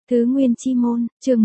Tứ Nguyên Chi Môn, chương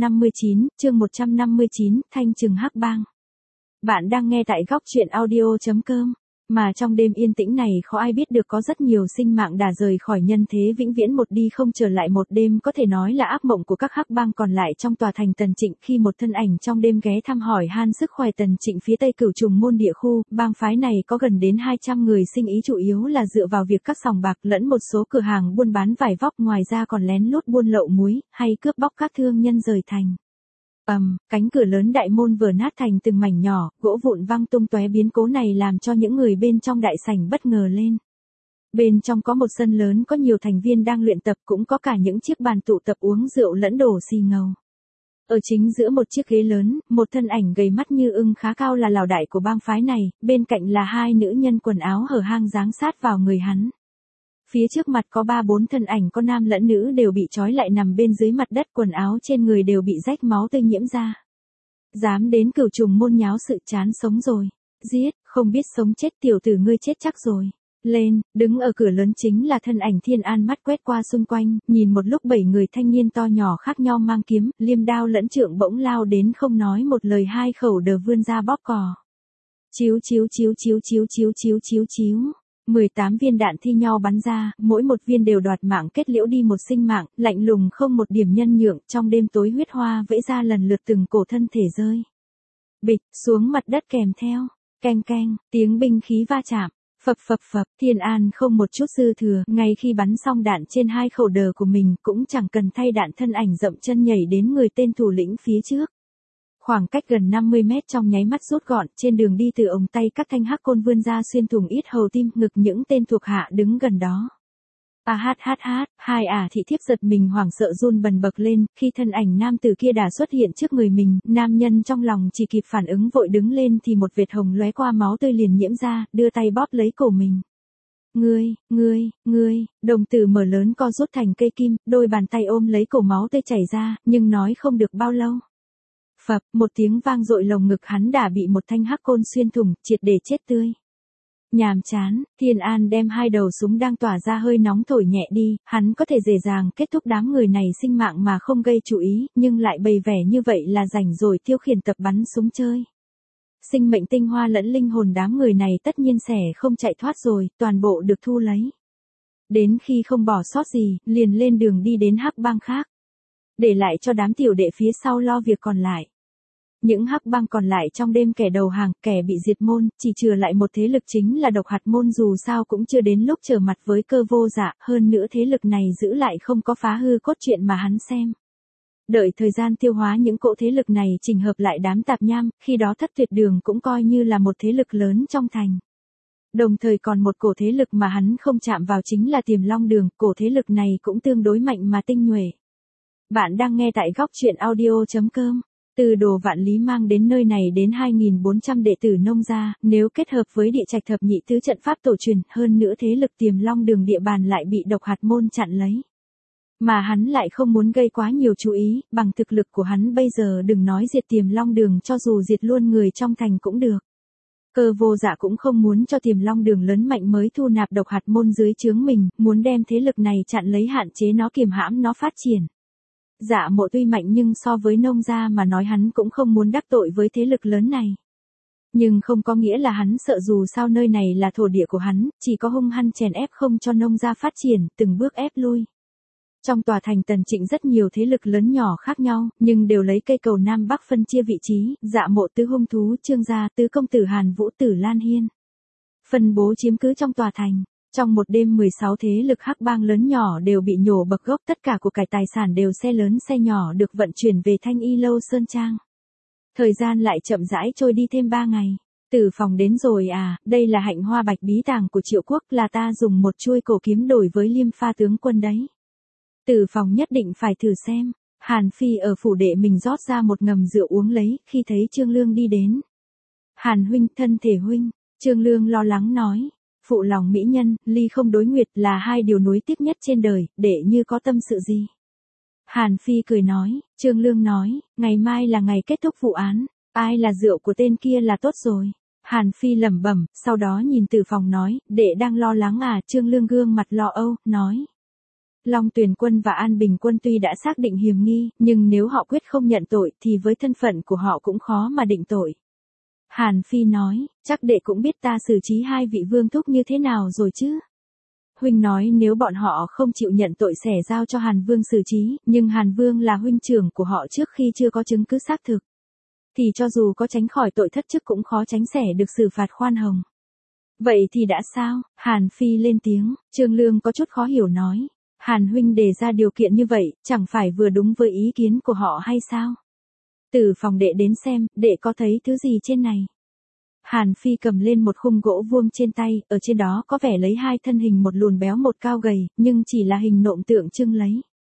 159, Thanh Trừng Hắc Bang. Bạn đang nghe tại góc truyện audio.com. Mà trong đêm yên tĩnh này khó ai biết được có rất nhiều sinh mạng đã rời khỏi nhân thế vĩnh viễn một đi không trở lại, một đêm có thể nói là ác mộng của các hắc bang còn lại trong tòa thành Tần Trịnh. Khi một thân ảnh trong đêm ghé thăm hỏi han sức khỏe Tần Trịnh phía tây Cửu Trùng Môn địa khu, bang phái này có gần đến 200 người, sinh ý chủ yếu là dựa vào việc các sòng bạc lẫn một số cửa hàng buôn bán vải vóc, ngoài ra còn lén lút buôn lậu muối, hay cướp bóc các thương nhân rời thành. Cánh cửa lớn đại môn vừa nát thành từng mảnh nhỏ, gỗ vụn văng tung tóe, biến cố này làm cho những người bên trong đại sảnh bất ngờ lên. Bên trong có một sân lớn có nhiều thành viên đang luyện tập, cũng có cả những chiếc bàn tụ tập uống rượu lẫn đổ xì ngầu. Ở chính giữa một chiếc ghế lớn, một thân ảnh gầy mắt như ưng khá cao là lão đại của bang phái này, bên cạnh là hai nữ nhân quần áo hở hang giáng sát vào người hắn. Phía trước mặt có 3-4 thân ảnh, có nam lẫn nữ, đều bị trói lại nằm bên dưới mặt đất, quần áo trên người đều bị rách máu tươi nhiễm ra. Dám đến Cửu Trùng Môn nháo sự, chán sống rồi. Giết, không biết sống chết, tiểu tử ngươi chết chắc rồi. Lên, đứng ở cửa lớn chính là thân ảnh Thiên An, mắt quét qua xung quanh, nhìn một lúc 7 người thanh niên to nhỏ khác nhau mang kiếm, liêm đao lẫn trượng bỗng lao đến, không nói một lời, hai khẩu đờ vươn ra bóp cò. Chiếu chiếu chiếu chiếu chiếu chiếu chiếu chiếu chiếu. 18 viên đạn thi nhau bắn ra, mỗi một viên đều đoạt mạng, kết liễu đi một sinh mạng, lạnh lùng không một điểm nhân nhượng. Trong đêm tối, huyết hoa vẫy ra lần lượt từng cổ thân thể rơi bịch xuống mặt đất, kèm theo keng keng tiếng binh khí va chạm. Phập phập phập, Thiên An không một chút dư thừa, ngay khi bắn xong đạn trên hai khẩu đờ của mình, cũng chẳng cần thay đạn, thân ảnh dậm chân nhảy đến người tên thủ lĩnh phía trước. Khoảng cách gần 50 mét trong nháy mắt rút gọn, trên đường đi từ ống tay các thanh hắc côn vươn ra xuyên thủng yết hầu tim ngực những tên thuộc hạ đứng gần đó. Hai thị thiếp giật mình hoảng sợ run bần bật lên, khi thân ảnh nam tử kia đã xuất hiện trước người mình, nam nhân trong lòng chỉ kịp phản ứng vội đứng lên thì một vệt hồng lóe qua, máu tươi liền nhiễm ra, đưa tay bóp lấy cổ mình. Ngươi, đồng tử mở lớn co rút thành cây kim, đôi bàn tay ôm lấy cổ, máu tươi chảy ra, nhưng nói không được bao lâu. Phập, một tiếng vang dội, lồng ngực hắn đã bị một thanh hắc côn xuyên thủng, triệt để chết tươi. Nhàm chán, Thiên An đem hai đầu súng đang tỏa ra hơi nóng thổi nhẹ đi, hắn có thể dễ dàng kết thúc đám người này sinh mạng mà không gây chú ý, nhưng lại bày vẻ như vậy là rảnh rồi tiêu khiển tập bắn súng chơi. Sinh mệnh tinh hoa lẫn linh hồn đám người này tất nhiên sẽ không chạy thoát rồi, toàn bộ được thu lấy. Đến khi không bỏ sót gì, liền lên đường đi đến hắc bang khác, để lại cho đám tiểu đệ phía sau lo việc còn lại. Những hắc bang còn lại trong đêm kẻ đầu hàng, kẻ bị diệt môn, chỉ chừa lại một thế lực chính là Độc Hạt Môn, dù sao cũng chưa đến lúc trở mặt với Cơ Vô Dạ, hơn nữa thế lực này giữ lại không có phá hư cốt truyện mà hắn xem. Đợi thời gian tiêu hóa những cỗ thế lực này chỉnh hợp lại đám tạp nham, khi đó Thất Tuyệt Đường cũng coi như là một thế lực lớn trong thành. Đồng thời còn một cổ thế lực mà hắn không chạm vào chính là Tiềm Long Đường, cổ thế lực này cũng tương đối mạnh mà tinh nhuệ. Bạn đang nghe tại góc truyện audio.com. Từ Đồ Vạn Lý mang đến nơi này đến 2.400 đệ tử nông gia, nếu kết hợp với địa trạch thập nhị tứ trận pháp tổ truyền, hơn nữa thế lực Tiềm Long Đường địa bàn lại bị Độc Hạt Môn chặn lấy. Mà hắn lại không muốn gây quá nhiều chú ý, bằng thực lực của hắn bây giờ đừng nói diệt Tiềm Long Đường, cho dù diệt luôn người trong thành cũng được. Cơ Vô Dạ cũng không muốn cho Tiềm Long Đường lớn mạnh mới thu nạp Độc Hạt Môn dưới trướng mình, muốn đem thế lực này chặn lấy, hạn chế nó, kiềm hãm nó phát triển. Dạ Mộ tuy mạnh nhưng so với nông gia mà nói, hắn cũng không muốn đắc tội với thế lực lớn này. Nhưng không có nghĩa là hắn sợ, dù sao nơi này là thổ địa của hắn, chỉ có hung hăng chèn ép không cho nông gia phát triển, từng bước ép lui. Trong tòa thành Tần Trịnh rất nhiều thế lực lớn nhỏ khác nhau, nhưng đều lấy cây cầu Nam Bắc phân chia vị trí, Dạ Mộ, Tứ Hung Thú, Trương gia, Tứ Công Tử Hàn Vũ, Tử Lan Hiên phân bố chiếm cứ trong tòa thành. Trong một đêm 16 thế lực hắc bang lớn nhỏ đều bị nhổ bậc gốc, tất cả của cải tài sản đều xe lớn xe nhỏ được vận chuyển về Thanh Y Lâu Sơn Trang. Thời gian lại chậm rãi trôi đi thêm 3 ngày. Tử Phòng đến rồi à, đây là Hạnh Hoa Bạch bí tàng của Triệu Quốc, là ta dùng một chuôi cổ kiếm đổi với Liêm Pha tướng quân đấy. Tử Phòng nhất định phải thử xem. Hàn Phi ở phủ đệ mình rót ra một ngầm rượu uống lấy, khi thấy Trương Lương đi đến. Hàn huynh, thân thể huynh. Trương Lương lo lắng nói. Phụ lòng mỹ nhân, ly không đối nguyệt là hai điều nuối tiếc nhất trên đời, đệ như có tâm sự gì? Hàn Phi cười nói. Trương Lương nói, ngày mai là ngày kết thúc vụ án, ai là rượu của tên kia là tốt rồi. Hàn Phi lẩm bẩm, sau đó nhìn Tử Phòng nói, đệ đang lo lắng à? Trương Lương gương mặt lo âu, nói. Long Tuyền Quân và An Bình Quân tuy đã xác định hiểm nghi, nhưng nếu họ quyết không nhận tội thì với thân phận của họ cũng khó mà định tội. Hàn Phi nói, chắc đệ cũng biết ta xử trí hai vị vương thúc như thế nào rồi chứ. Huynh nói nếu bọn họ không chịu nhận tội sẽ giao cho Hàn Vương xử trí, nhưng Hàn Vương là huynh trưởng của họ trước khi chưa có chứng cứ xác thực. Thì cho dù có tránh khỏi tội thất chức cũng khó tránh sẽ được xử phạt khoan hồng. Vậy thì đã sao? Hàn Phi lên tiếng, Trương Lương có chút khó hiểu nói. Hàn huynh đề ra điều kiện như vậy, chẳng phải vừa đúng với ý kiến của họ hay sao? Từ phòng đệ đến xem, đệ có thấy thứ gì trên này? Hàn Phi cầm lên một khung gỗ vuông trên tay, ở trên đó có vẻ lấy hai thân hình, một lùn béo một cao gầy, nhưng chỉ là hình nộm tượng trưng lấy.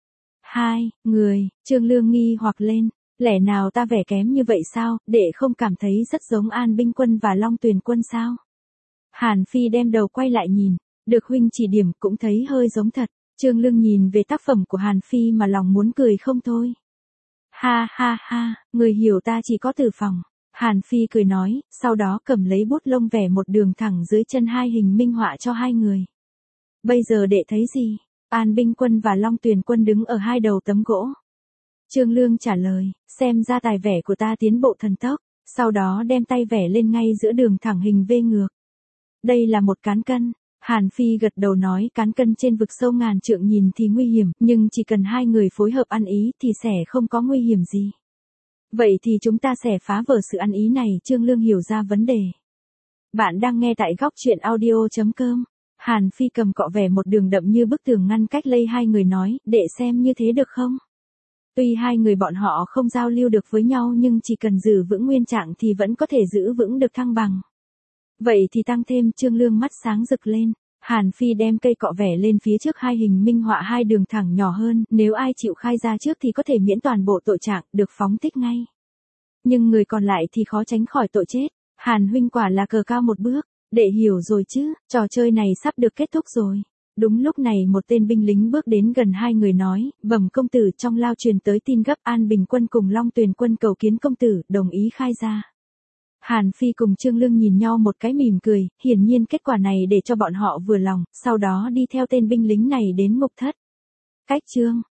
Hai người, Trương Lương nghi hoặc lên, lẽ nào ta vẻ kém như vậy sao, đệ không cảm thấy rất giống An Binh Quân và Long Tuyền Quân sao? Hàn Phi đem đầu quay lại nhìn, được huynh chỉ điểm cũng thấy hơi giống thật. Trương Lương nhìn về tác phẩm của Hàn Phi mà lòng muốn cười không thôi. Ha ha ha, người hiểu ta chỉ có Từ Phòng. Hàn Phi cười nói, sau đó cầm lấy bút lông vẽ một đường thẳng dưới chân hai hình minh họa cho hai người. Bây giờ đệ thấy gì? An Binh Quân và Long Tuyền Quân đứng ở hai đầu tấm gỗ. Trương Lương trả lời, xem ra tài vẽ của ta tiến bộ thần tốc, sau đó đem tay vẽ lên ngay giữa đường thẳng hình V ngược. Đây là một cán cân. Hàn Phi gật đầu nói, cán cân trên vực sâu ngàn trượng nhìn thì nguy hiểm, nhưng chỉ cần hai người phối hợp ăn ý thì sẽ không có nguy hiểm gì. Vậy thì chúng ta sẽ phá vỡ sự ăn ý này. Trương Lương hiểu ra vấn đề. Bạn đang nghe tại góc truyện audio.com. Hàn Phi cầm cọ vẽ một đường đậm như bức tường ngăn cách lây hai người nói, đệ xem như thế được không? Tuy hai người bọn họ không giao lưu được với nhau nhưng chỉ cần giữ vững nguyên trạng thì vẫn có thể giữ vững được thăng bằng. Vậy thì tăng thêm. Trương Lương mắt sáng rực lên. Hàn Phi đem cây cọ vẽ lên phía trước hai hình minh họa hai đường thẳng nhỏ hơn, nếu ai chịu khai ra trước thì có thể miễn toàn bộ tội trạng, được phóng thích ngay. Nhưng người còn lại thì khó tránh khỏi tội chết. Hàn huynh quả là cờ cao một bước, đệ hiểu rồi chứ, trò chơi này sắp được kết thúc rồi. Đúng lúc này một tên binh lính bước đến gần hai người nói, bẩm công tử, trong lao truyền tới tin gấp, An Bình Quân cùng Long Tuyền Quân cầu kiến công tử, đồng ý khai ra. Hàn Phi cùng Trương Lương nhìn nhau một cái mỉm cười, hiển nhiên kết quả này để cho bọn họ vừa lòng, sau đó đi theo tên binh lính này đến ngục thất. Cách chương